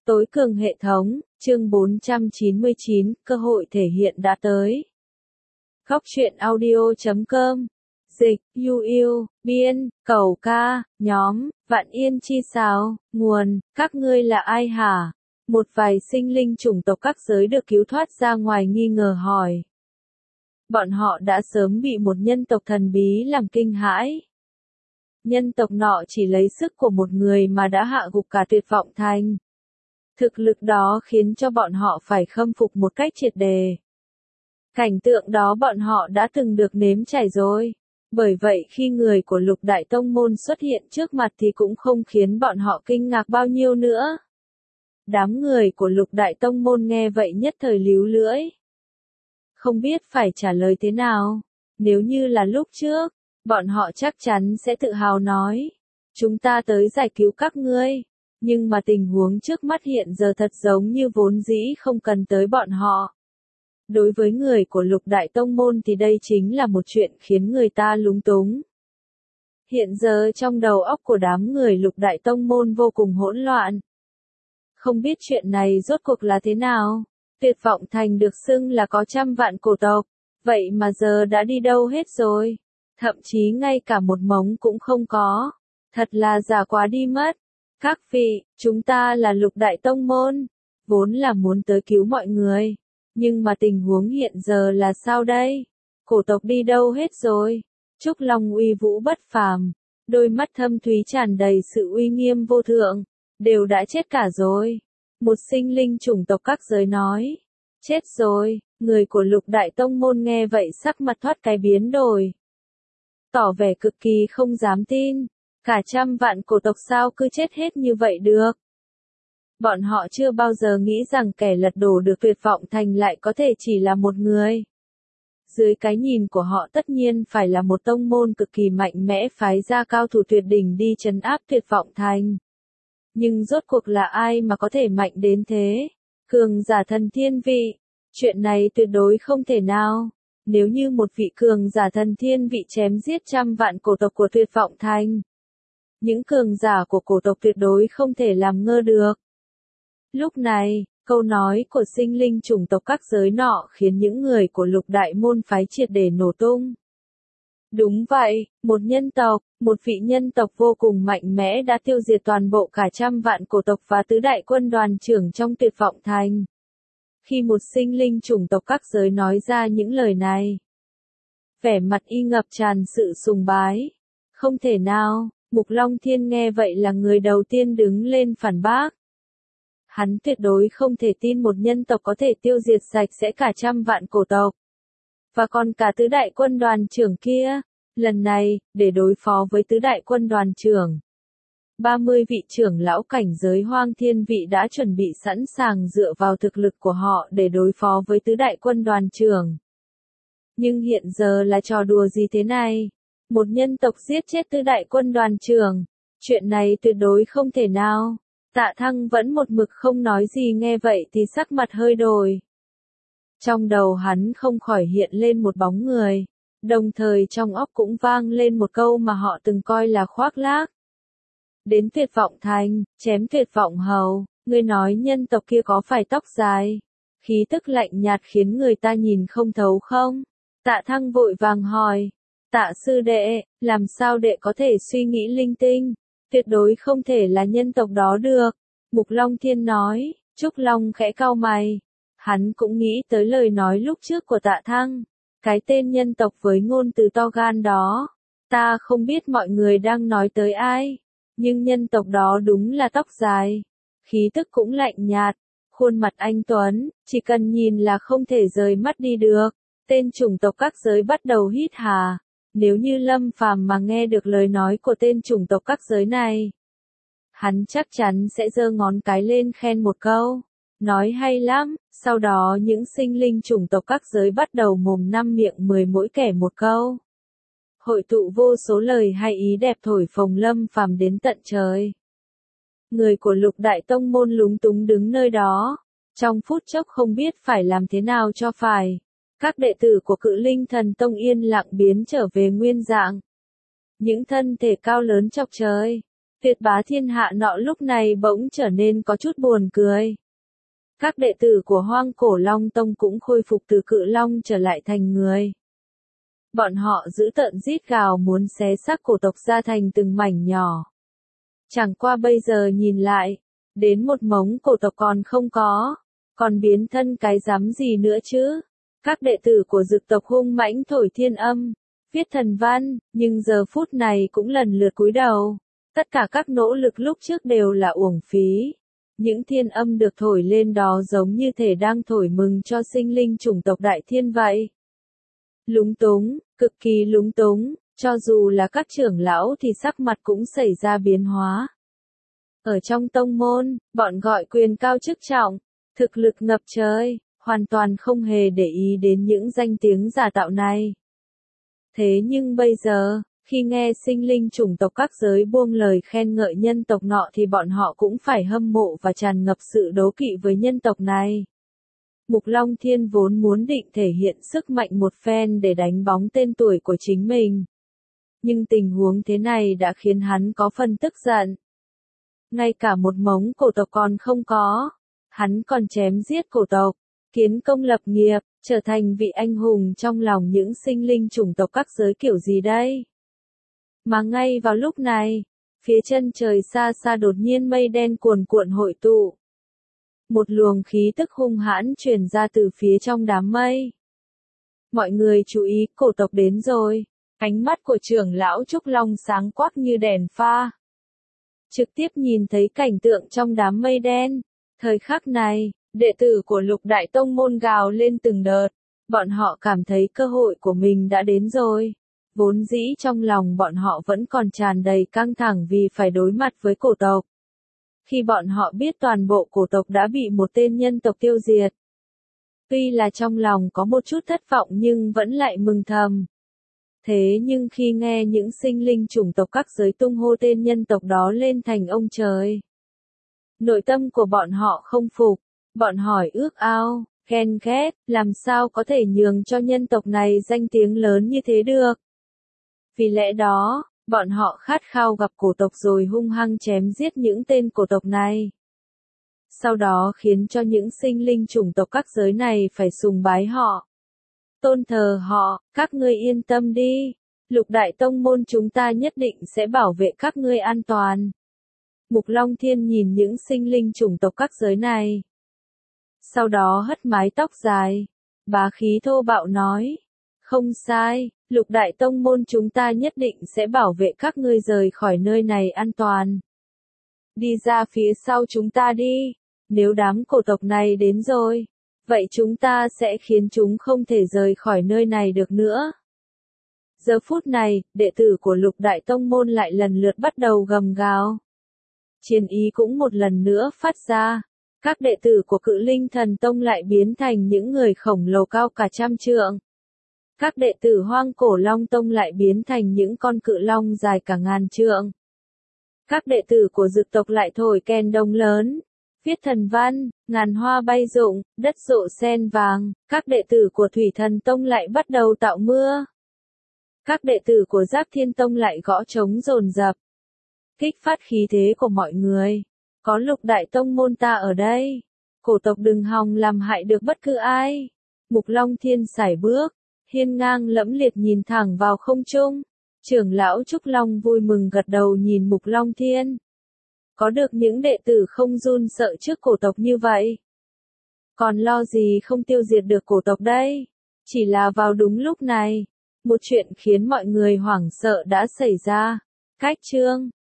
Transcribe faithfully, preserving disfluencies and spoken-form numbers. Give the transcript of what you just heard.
Tối cường hệ thống, chương bốn trăm chín mươi chín, cơ hội thể hiện đã tới. Góc truyện audio chấm com. Dịch, yu yêu, biên, cầu ca, nhóm, vạn yên chi sao, nguồn, các ngươi là ai hả? Một vài sinh linh chủng tộc các giới được cứu thoát ra ngoài nghi ngờ hỏi. Bọn họ đã sớm bị một nhân tộc thần bí làm kinh hãi. Nhân tộc nọ chỉ lấy sức của một người mà đã hạ gục cả Tuyệt Vọng Thành. Thực lực đó khiến cho bọn họ phải khâm phục một cách triệt đề. Cảnh tượng đó bọn họ đã từng được nếm trải rồi. Bởi vậy khi người của Lục Đại Tông Môn xuất hiện trước mặt thì cũng không khiến bọn họ kinh ngạc bao nhiêu nữa. Đám người của Lục Đại Tông Môn nghe vậy nhất thời líu lưỡi. Không biết phải trả lời thế nào. Nếu như là lúc trước, bọn họ chắc chắn sẽ tự hào nói. Chúng ta tới giải cứu các ngươi. Nhưng mà tình huống trước mắt hiện giờ thật giống như vốn dĩ không cần tới bọn họ. Đối với người của Lục Đại Tông Môn thì đây chính là một chuyện khiến người ta lúng túng. Hiện giờ trong đầu óc của đám người Lục Đại Tông Môn vô cùng hỗn loạn. Không biết chuyện này rốt cuộc là thế nào. Tuyệt Vọng Thành được xưng là có trăm vạn cổ tộc. Vậy mà giờ đã đi đâu hết rồi. Thậm chí ngay cả một mống cũng không có. Thật là giả quá đi mất. Các vị, chúng ta là Lục Đại Tông Môn. Vốn là muốn tới cứu mọi người. Nhưng mà tình huống hiện giờ là sao đây? Cổ tộc đi đâu hết rồi? Trúc Long uy vũ bất phàm. Đôi mắt thâm thúy tràn đầy sự uy nghiêm vô thượng. Đều đã chết cả rồi. Một sinh linh chủng tộc các giới nói. Chết rồi. Người của Lục Đại Tông Môn nghe vậy sắc mặt thoát cái biến đổi. Tỏ vẻ cực kỳ không dám tin. Cả trăm vạn cổ tộc sao cứ chết hết như vậy được. Bọn họ chưa bao giờ nghĩ rằng kẻ lật đổ được Tuyệt Vọng Thành lại có thể chỉ là một người. Dưới cái nhìn của họ tất nhiên phải là một tông môn cực kỳ mạnh mẽ phái ra cao thủ tuyệt đỉnh đi trấn áp Tuyệt Vọng Thành. Nhưng rốt cuộc là ai mà có thể mạnh đến thế? Cường giả thần thiên vị. Chuyện này tuyệt đối không thể nào. Nếu như một vị cường giả thần thiên vị chém giết trăm vạn cổ tộc của Tuyệt Vọng Thành. Những cường giả của cổ tộc tuyệt đối không thể làm ngơ được. Lúc này, câu nói của sinh linh chủng tộc các giới nọ khiến những người của Lục Đại môn phái triệt để nổ tung. Đúng vậy, một nhân tộc, một vị nhân tộc vô cùng mạnh mẽ đã tiêu diệt toàn bộ cả trăm vạn cổ tộc và tứ đại quân đoàn trưởng trong Tuyệt Vọng Thành. Khi một sinh linh chủng tộc các giới nói ra những lời này, vẻ mặt y ngập tràn sự sùng bái. Không thể nào, Mục Long Thiên nghe vậy là người đầu tiên đứng lên phản bác. Hắn tuyệt đối không thể tin một nhân tộc có thể tiêu diệt sạch sẽ cả trăm vạn cổ tộc. Và còn cả tứ đại quân đoàn trưởng kia. Lần này, để đối phó với tứ đại quân đoàn trưởng, ba mươi vị trưởng lão cảnh giới Hoang Thiên vị đã chuẩn bị sẵn sàng dựa vào thực lực của họ để đối phó với tứ đại quân đoàn trưởng. Nhưng hiện giờ là trò đùa gì thế này? Một nhân tộc giết chết tứ đại quân đoàn trưởng. Chuyện này tuyệt đối không thể nào. Tạ Thăng vẫn một mực không nói gì nghe vậy thì sắc mặt hơi đổi. Trong đầu hắn không khỏi hiện lên một bóng người. Đồng thời trong óc cũng vang lên một câu mà họ từng coi là khoác lác. Đến Tuyệt Vọng Thành, chém Tuyệt Vọng Hầu, ngươi nói nhân tộc kia có phải tóc dài? Khí tức lạnh nhạt khiến người ta nhìn không thấu không? Tạ Thăng vội vàng hỏi. Tạ sư đệ, làm sao đệ có thể suy nghĩ linh tinh? Tuyệt đối không thể là nhân tộc đó được. Mục Long Thiên nói. Trúc Long khẽ cau mày. Hắn cũng nghĩ tới lời nói lúc trước của Tạ Thăng. Cái tên nhân tộc với ngôn từ to gan đó. Ta không biết mọi người đang nói tới ai. Nhưng nhân tộc đó đúng là tóc dài. Khí tức cũng lạnh nhạt. Khuôn mặt anh tuấn, chỉ cần nhìn là không thể rời mắt đi được. Tên chủng tộc các giới bắt đầu hít hà. Nếu như Lâm Phàm mà nghe được lời nói của tên chủng tộc các giới này, hắn chắc chắn sẽ giơ ngón cái lên khen một câu. Nói hay lắm, sau đó những sinh linh chủng tộc các giới bắt đầu mồm năm miệng mười mỗi kẻ một câu. Hội tụ vô số lời hay ý đẹp thổi phồng Lâm Phàm đến tận trời. Người của Lục Đại Tông Môn lúng túng đứng nơi đó, trong phút chốc không biết phải làm thế nào cho phải. Các đệ tử của Cự Linh Thần Tông yên lặng biến trở về nguyên dạng. Những thân thể cao lớn chọc trời, Tuyệt bá thiên hạ nọ lúc này bỗng trở nên có chút buồn cười. Các đệ tử của Hoang Cổ Long Tông cũng khôi phục từ cự long trở lại thành người. Bọn họ giữ tợn rít gào muốn xé xác cổ tộc ra thành từng mảnh nhỏ. Chẳng qua bây giờ nhìn lại, đến một mống cổ tộc còn không có, còn biến thân cái dám gì nữa chứ. Các đệ tử của Dực tộc hung mãnh thổi thiên âm, viết thần văn, nhưng giờ phút này cũng lần lượt cúi đầu. Tất cả các nỗ lực lúc trước đều là uổng phí. Những thiên âm được thổi lên đó giống như thể đang thổi mừng cho sinh linh chủng tộc đại thiên vậy. Lúng túng, cực kỳ lúng túng, cho dù là các trưởng lão thì sắc mặt cũng xảy ra biến hóa. Ở trong tông môn, bọn gọi quyền cao chức trọng, thực lực ngập trời, hoàn toàn không hề để ý đến những danh tiếng giả tạo này. Thế nhưng bây giờ, khi nghe sinh linh chủng tộc các giới buông lời khen ngợi nhân tộc nọ thì bọn họ cũng phải hâm mộ và tràn ngập sự đố kỵ với nhân tộc này. Mục Long Thiên vốn muốn định thể hiện sức mạnh một phen để đánh bóng tên tuổi của chính mình. Nhưng tình huống thế này đã khiến hắn có phần tức giận. Ngay cả một mống cổ tộc còn không có, hắn còn chém giết cổ tộc, kiến công lập nghiệp, trở thành vị anh hùng trong lòng những sinh linh chủng tộc các giới kiểu gì đây? Mà ngay vào lúc này, phía chân trời xa xa đột nhiên mây đen cuồn cuộn hội tụ. Một luồng khí tức hung hãn truyền ra từ phía trong đám mây. Mọi người chú ý, cổ tộc đến rồi. Ánh mắt của trưởng lão Trúc Long sáng quắc như đèn pha. Trực tiếp nhìn thấy cảnh tượng trong đám mây đen. Thời khắc này, đệ tử của Lục Đại Tông môn gào lên từng đợt. Bọn họ cảm thấy cơ hội của mình đã đến rồi. Vốn dĩ trong lòng bọn họ vẫn còn tràn đầy căng thẳng vì phải đối mặt với cổ tộc. Khi bọn họ biết toàn bộ cổ tộc đã bị một tên nhân tộc tiêu diệt. Tuy là trong lòng có một chút thất vọng nhưng vẫn lại mừng thầm. Thế nhưng khi nghe những sinh linh chủng tộc các giới tung hô tên nhân tộc đó lên thành ông trời. Nội tâm của bọn họ không phục, bọn hỏi ước ao, ghen ghét, làm sao có thể nhường cho nhân tộc này danh tiếng lớn như thế được. Vì lẽ đó, bọn họ khát khao gặp cổ tộc rồi hung hăng chém giết những tên cổ tộc này. Sau đó khiến cho những sinh linh chủng tộc các giới này phải sùng bái họ. Tôn thờ họ, các ngươi yên tâm đi. Lục Đại Tông môn chúng ta nhất định sẽ bảo vệ các ngươi an toàn. Mục Long Thiên nhìn những sinh linh chủng tộc các giới này. Sau đó hất mái tóc dài. Bá khí thô bạo nói. Không sai, Lục Đại Tông môn chúng ta nhất định sẽ bảo vệ các ngươi rời khỏi nơi này an toàn. Đi ra phía sau chúng ta đi. Nếu đám cổ tộc này đến rồi, vậy chúng ta sẽ khiến chúng không thể rời khỏi nơi này được nữa. Giờ phút này, đệ tử của Lục Đại Tông môn lại lần lượt bắt đầu gầm gào. Chiến ý cũng một lần nữa phát ra. Các đệ tử của Cự Linh Thần Tông lại biến thành những người khổng lồ cao cả trăm trượng. Các đệ tử Hoang Cổ Long Tông lại biến thành những con cự long dài cả ngàn trượng. Các đệ tử của Dực tộc lại thổi kèn đồng lớn, viết thần văn, ngàn hoa bay rụng, đất rộ sen vàng. Các đệ tử của Thủy Thần Tông lại bắt đầu tạo mưa. Các đệ tử của Giáp Thiên Tông lại gõ trống dồn dập, kích phát khí thế của mọi người. Có Lục Đại Tông môn ta ở đây, cổ tộc đừng hòng làm hại được bất cứ ai. Mục Long Thiên sải bước, hiên ngang lẫm liệt nhìn thẳng vào không trung. Trưởng lão Trúc Long vui mừng gật đầu nhìn Mục Long Thiên. Có được những đệ tử không run sợ trước cổ tộc như vậy. Còn lo gì không tiêu diệt được cổ tộc đây? Chỉ là vào đúng lúc này, một chuyện khiến mọi người hoảng sợ đã xảy ra. Cách chương